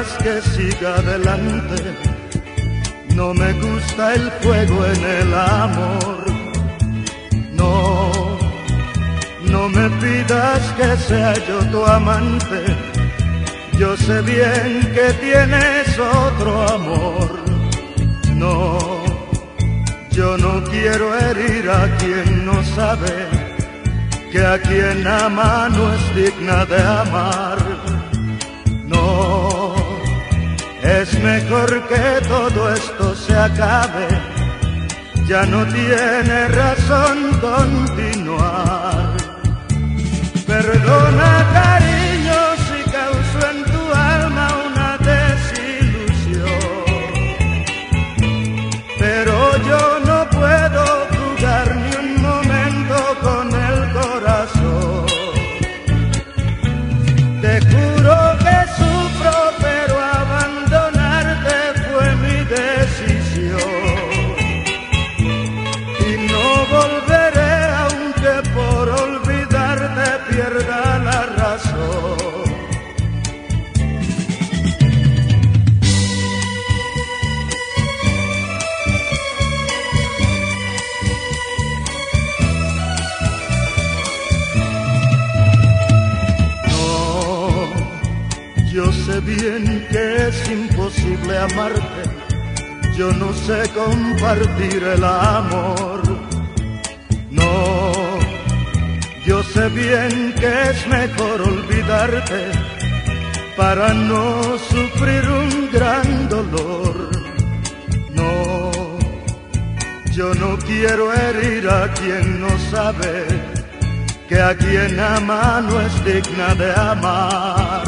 que siga adelante. No me gusta el fuego en el amor. No, no me pidas que sea yo tu amante. Yo sé bien que tienes otro amor. No, yo no quiero herir a quien no sabe que a quien ama no es digna de amar. No, es mejor que todo esto se acabe. Ya no tiene razón continuar. Perdona, cariño, si causo en tu alma una desilusión, pero yo no puedo jugar ni un momento con el corazón. Te juro que sufro, pero abandonarte fue mi decisión. Y no volveré aunque por olvidarte pierda la razón. Yo sé bien que es imposible amarte, yo no sé compartir el amor. No, yo sé bien que es mejor olvidarte para no sufrir un gran dolor. No, yo no quiero herir a quien no sabe que a quien ama no es digna de amar.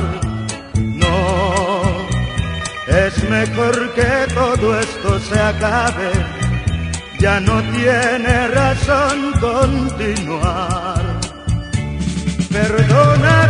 Es mejor que todo esto se acabe, ya no tiene razón continuar. Perdona,